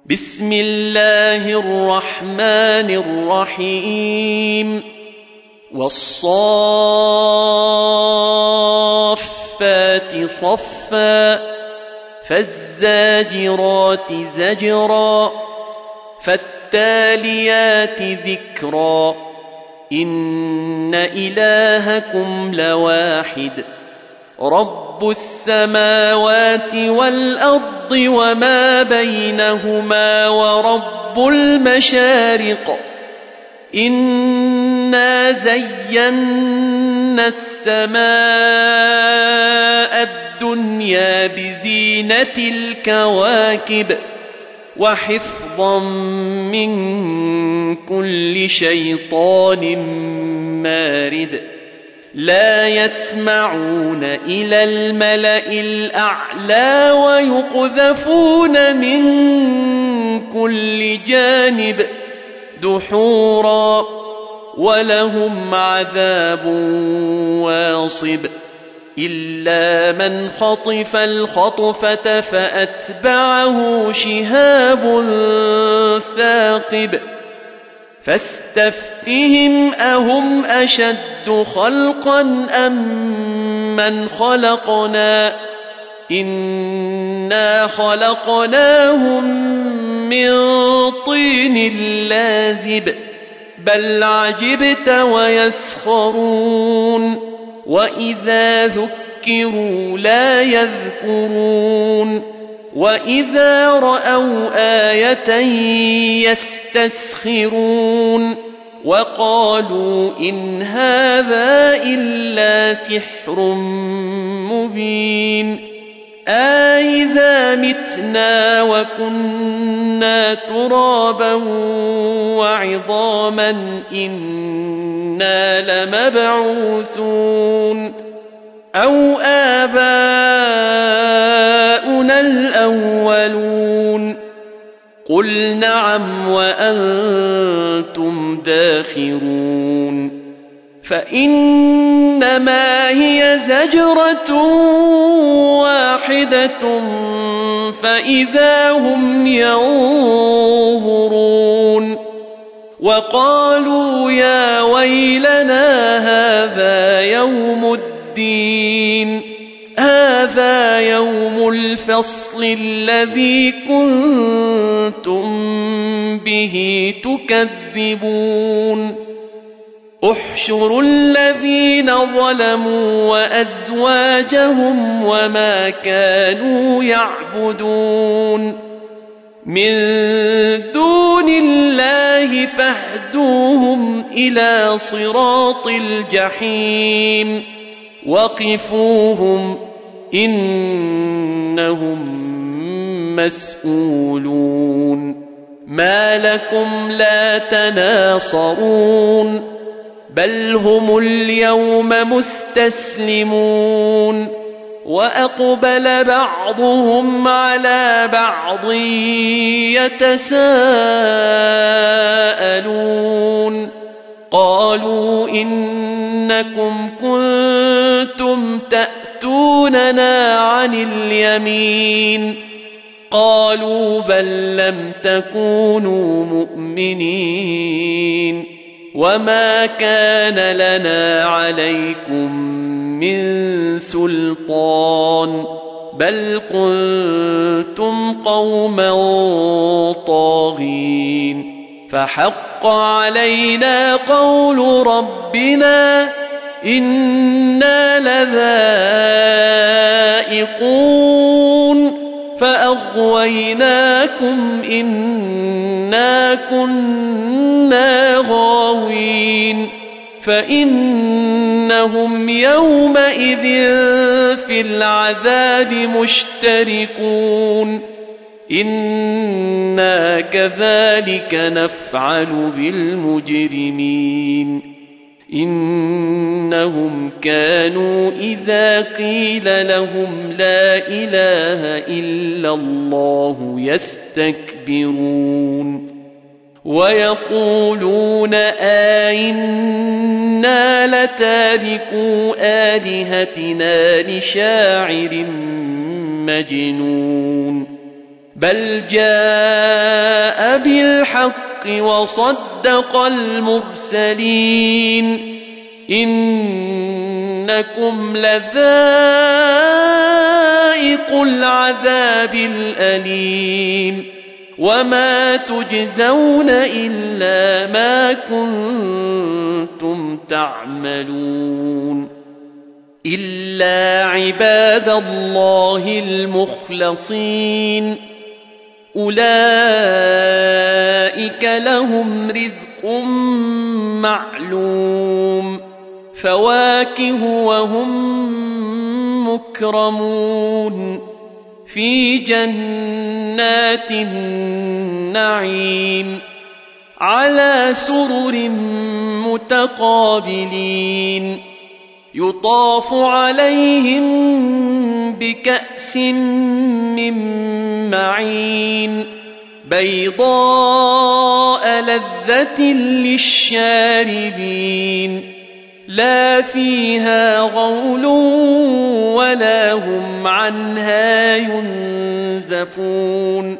بسم الله الرحمن الرحيم والصافات صفا فالزاجرات زجرا فالتاليات ذكرا إن إلهكم لواحد رب السماوات والأرض وما بينهما ورب المشارق إنا زينا السماء الدنيا بزينة الكواكب وحفظا من كل شيطان مارد لا يسمعون إلى الملأ الأعلى ويقذفون من كل جانب دحورا ولهم عذاب واصب إلا من خطف الخطفة فأتبعه شهاب ثاقب فاستفتهم أهم أشد خلقا أم من خلقنا إنا خلقناهم من طين لازب بل عجبت ويسخرون وإذا ذكروا لا يذكرون وإذا رأوا آية يستسخرون وقالوا إن هذا إلا سحر مبين أإذا متنا وكنا ترابا وعظاما إنا لمبعوثون أو آباؤنا الأولون قل نعم وأنتم داخرون فإنما هي زجرة واحدة فإذا هم ينظرون وقالوا يا ويلنا هذا يوم الدين هذا يوم الفصل الذي كنتم به تكذبون احشروا الذين ظلموا وأزواجهم وما كانوا يعبدون من دون الله فاهدوهم إلى صراط الجحيم وقفوهم إنهم مسؤولون ما لكم لا تناصرون بل هم اليوم مستسلمون وأقبل بعضهم على بعض يتساءلون قالوا إنكم كنتم تأتوننا عن اليمين قالوا بل لم تكونوا مؤمنين وما كان لنا عليكم من سلطان بل كنتم قوما طاغين فحق علينا قول ربنا إنا لذائقون فأغويناكم إنا كنا غاوين فإنهم يومئذ في العذاب مشتركون إنا كذلك نفعل بالمجرمين إنهم كانوا إذا قيل لهم لا إله إلا الله يستكبرون ويقولون أئنا لتاركو آلهتنا لشاعر مجنون بل جاء بالحق وصدق المرسلين إنكم لذائق العذاب الأليم وما تجزون إلا ما كنتم تعملون إلا عباد الله المخلصين أولئك لهم رزق معلوم فواكه وهم مكرمون في جنات النعيم على سرر متقابلين يطاف عليهم بكأس من معين بيضاء لذة للشاربين لا فيها غول ولا هم عنها ينزفون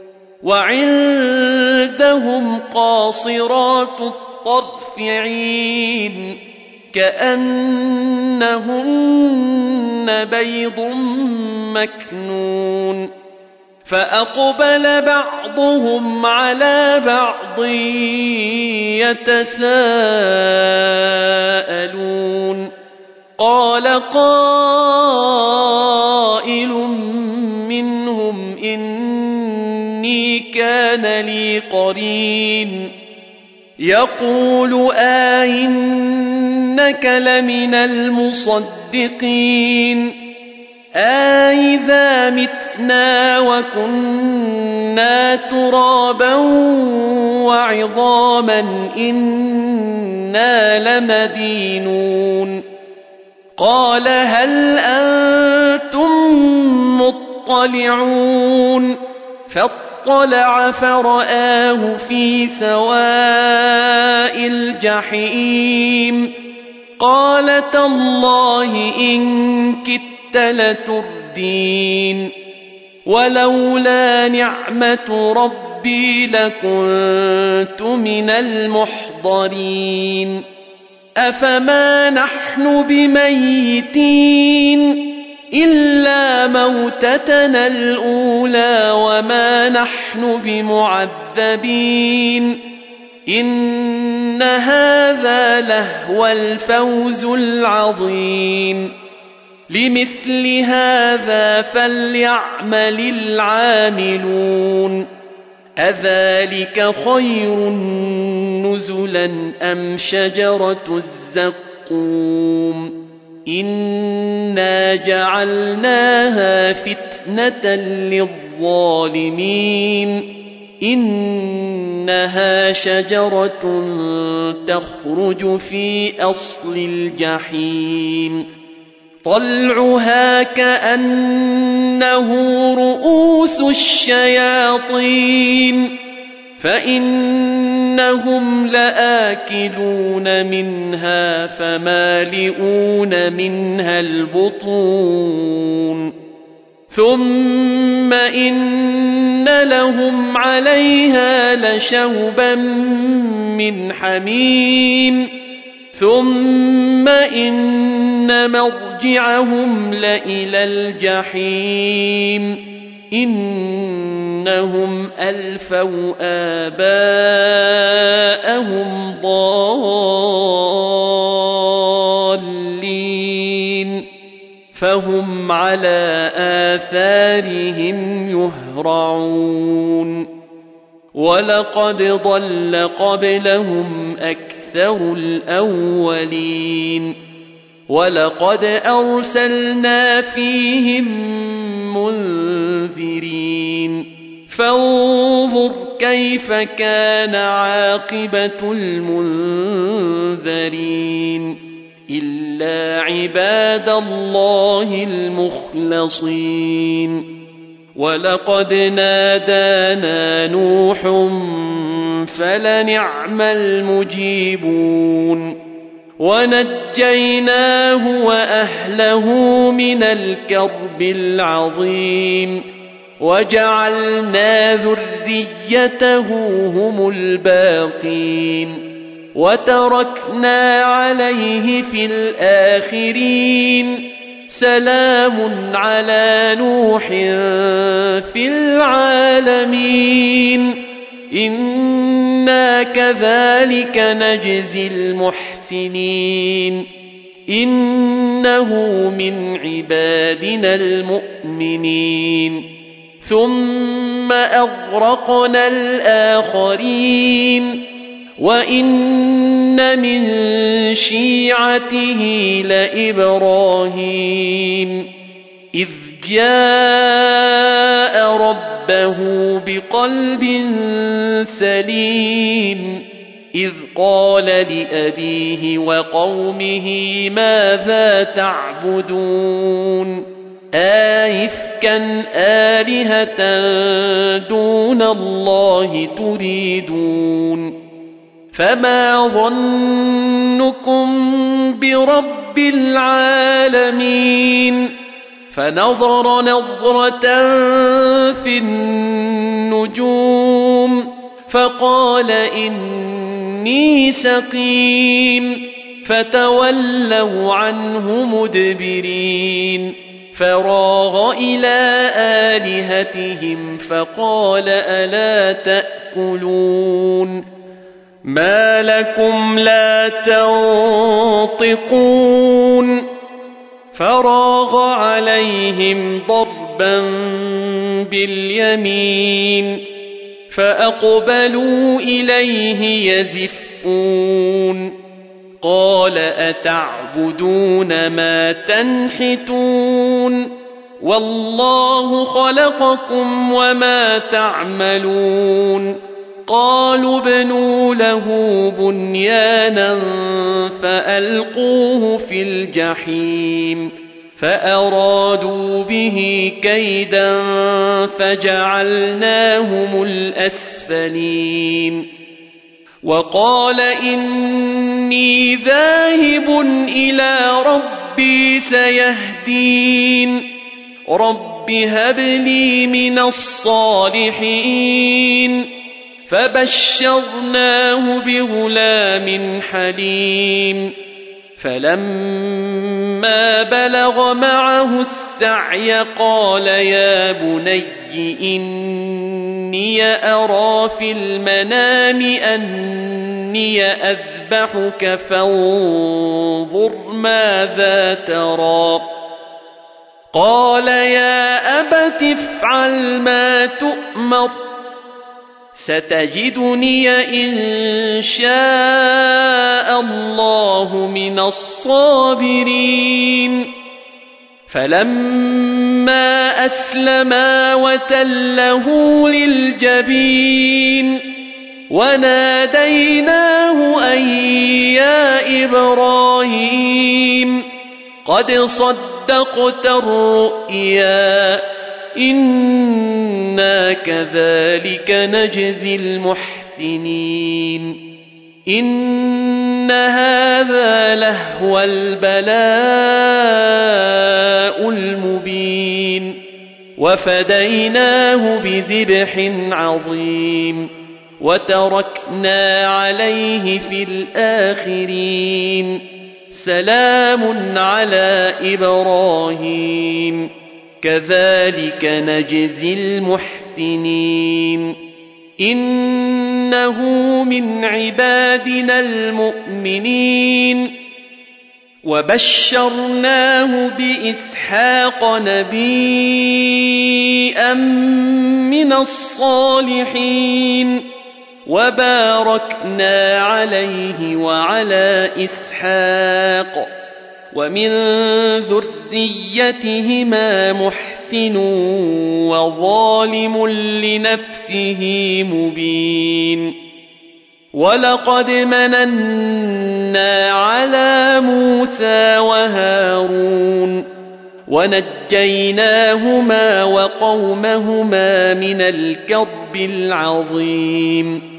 وعندهم قاصرات الطرف عين كأنهن بيض مكنون فأقبل بعضهم على بعض يتساءلون قال قائل منهم إني كان لي قرين يقول أئنك لمن المصدقين أئذا متنا وكنا ترابا وعظاما إنا لمدينون قال هل أنتم مطلعون فاطلع فرآه في سواء الجحيم قال تالله إن كدت لتردين ولولا نعمة ربي لكنت من المحضرين أفما نحن بميتين إلا موتتنا الأولى وما نحن بمعذبين إن هذا لهو الفوز العظيم لمثل هذا فليعمل العاملون أذلك خير نزلا أم شجرة الزقوم إنا جعلناها فتنة للظالمين إنها شجرة تخرج في أصل الجحيم طلعها كأنه رؤوس الشياطين فإنهم لآكلون منها فمالئون منها البطون ثم إن لهم عليها لشوبا من حميم ثم إن مرجعهم لإلى الجحيم إنهم ألفوا آباءهم ضالين فهم على آثارهم يهرعون ولقد ضل قبلهم أكثر الأولين ولقد أرسلنا فيهم منذرين فانظر كيف كان عاقبة المنذرين إلا عباد الله المخلصين ولقد نادانا نوح فلنعم المجيبون ونجيناه وأهله من الكرب العظيم وجعلنا ذريته هم الباقين وتركنا عليه في الآخرين سلام على نوح في العالمين إنا كذلك نجزي المحسنين إنه من عبادنا المؤمنين ثم أغرقنا الآخرين وإن من شيعته لإبراهيم إذ جاء ربه بقلب سليم إذ قال لأبيه وقومه ماذا تعبدون آئفكا آلهة دون الله تريدون فما ظنكم برب العالمين فنظر نظرة في النجوم فقال إني سقيم فتولوا عنه مدبرين فراغ إلى آلهتهم فقال ألا تأكلون ما لكم لا تنطقون فراغ عليهم ضربا باليمين فأقبلوا إليه يزفون قال أتعبدون ما تنحتون والله خلقكم وما تعملون قالوا ابنوا له بنيانا فألقوه في الجحيم فأرادوا به كيدا فجعلناهم الأسفلين وقال إني ذاهب إلى ربي سيهدين رب هب لي من الصالحين فبشرناه بغلام حليم فلما بلغ معه السعي قال يا بني إني أرى في المنام أني أذبحك فانظر ماذا ترى قال يا أبت افعل ما تؤمر ستجدني إن شاء الله من الصابرين فلما أسلما وتله للجبين وناديناه أن يا إبراهيم قد صدقت الرؤيا إنا كذلك نجزي المحسنين إن هذا لهو البلاء المبين وفديناه بذبح عظيم وتركنا عليه في الآخرين سلام على إبراهيم كذلك نجزي المحسنين إنه من عبادنا المؤمنين وبشرناه بإسحاق نبيا من الصالحين وباركنا عليه وعلى إسحاق ومن ذريتهما محسن وظالم لنفسه مبين ولقد مننا على موسى وهارون ونجيناهما وقومهما من الكرب العظيم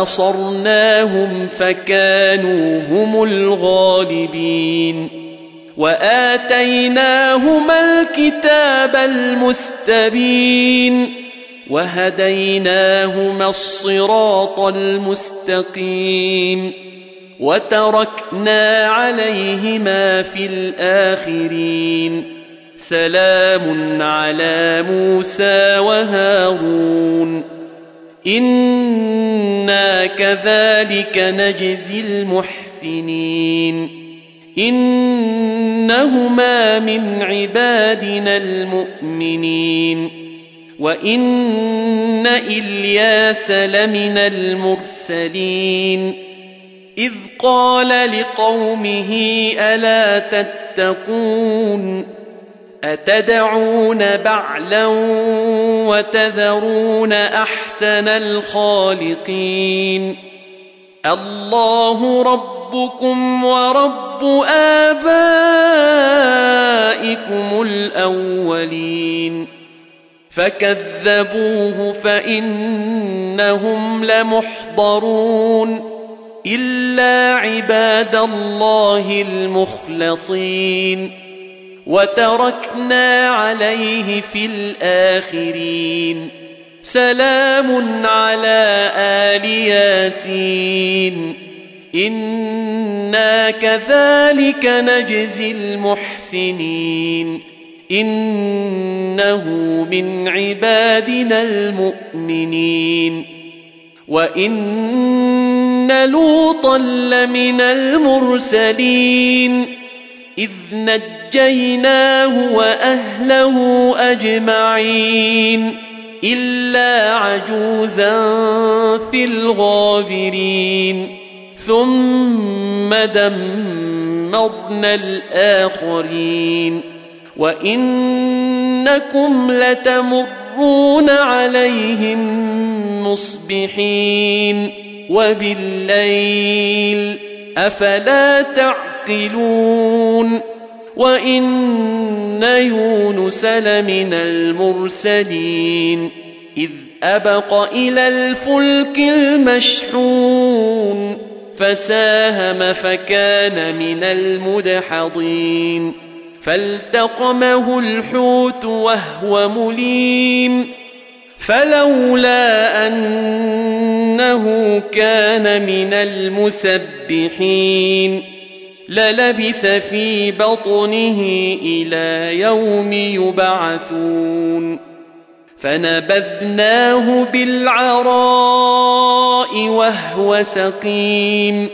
ونصرناهم فكانوا هم الغالبين وآتيناهما الكتاب المستبين وهديناهما الصراط المستقيم وتركنا عليهما في الآخرين سلام على موسى وهارون إنا كذلك نجزي المحسنين إنهما من عبادنا المؤمنين وإن إلياس لمن المرسلين إذ قال لقومه ألا تتقون أتدعون بعلا وتذرون أحسن الخالقين الله ربكم ورب آبائكم الأولين فكذبوه فإنهم لمحضرون إلا عباد الله المخلصين وتركنا عليه في الآخرين سلام على آل ياسين إنا كذلك نجزي المحسنين إنه من عبادنا المؤمنين وإن لوطا لمن المرسلين إذ نجيناه وأهله أجمعين إلا عجوزا في الغابرين ثم دمرنا الآخرين وإنكم لتمرون عليهم مصبحين وبالليل أفلا تعقلون وإن يونس لمن المرسلين إذ أبق إلى الفلك المشحون فساهم فكان من المدحضين فالتقمه الحوت وهو مليم فلولا أنه كان من المسبحين للبث في بطنه إلى يوم يبعثون فنبذناه بالعراء وهو سقيم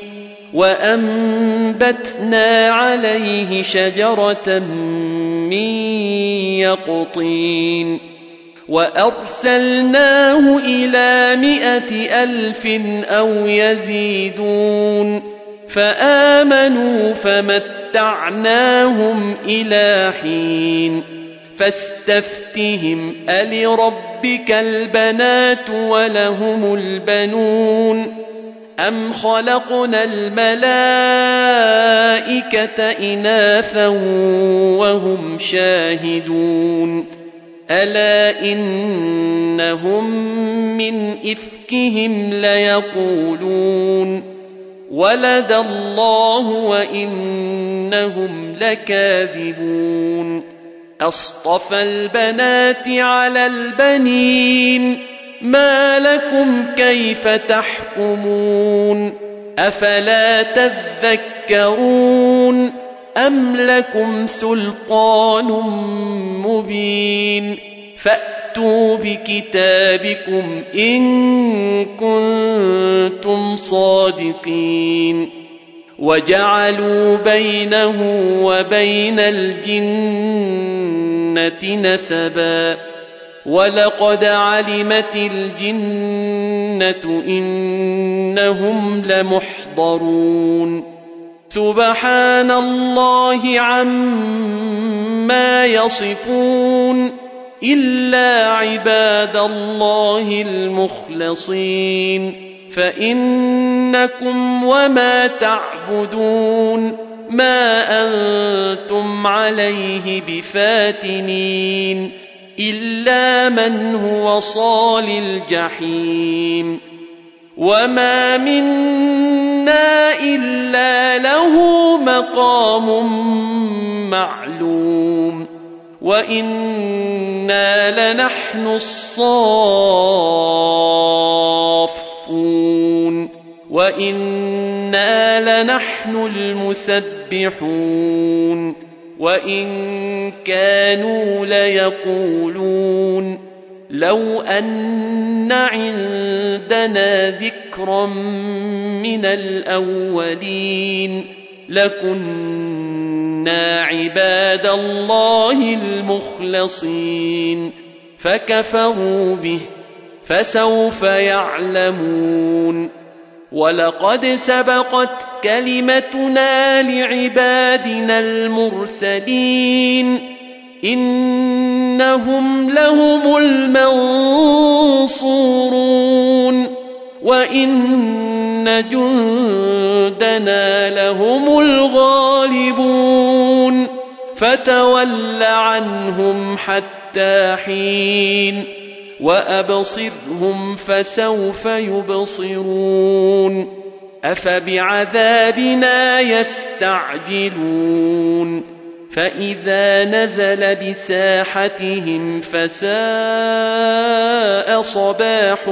وأنبتنا عليه شجرة من يقطين وأرسلناه إلى 100,000 أو يزيدون فآمنوا فمتعناهم إلى حين فاستفتهم ألربك البنات ولهم البنون أم خلقنا الملائكة إناثا وهم شاهدون ألا إنهم من إفكهم ليقولون ولد الله وإنهم لكاذبون أصطفى البنات على البنين ما لكم كيف تحكمون أفلا تذكرون أم لكم سلطان مبين فأتوا بكتابكم إن كنتم صادقين وجعلوا بينه وبين الجنة نسبا ولقد علمت الجنة إنهم لمحضرون سبحان الله عما يصفون إلا عباد الله المخلصين فإنكم وما تعبدون ما أنتم عليه بفاتنين إلا من هو صال الجحيم وما منا منا إلا له مقام معلوم وإنا لنحن الصافون وإنا لنحن المسبحون وإن كانوا ليقولون لو أن عندنا ذكرا من الأولين لكنا عباد الله المخلصين فكفروا به فسوف يعلمون ولقد سبقت كلمتنا لعبادنا المرسلين إنهم لهم المنصورون وإن جندنا لهم الغالبون فتول عنهم حتى حين وأبصرهم فسوف يبصرون أفبعذابنا يستعجلون فإذا نزل بساحتهم فساء صباح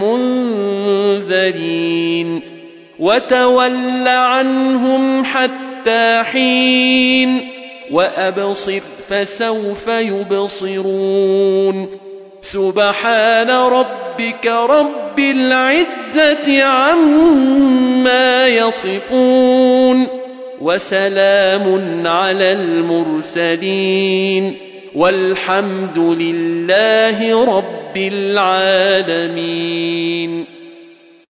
المنذرين وتول عنهم حتى حين وأبصر فسوف يبصرون سبحان ربك رب العزة عما يصفون وسلام على المرسلين والحمد لله رب العالمين.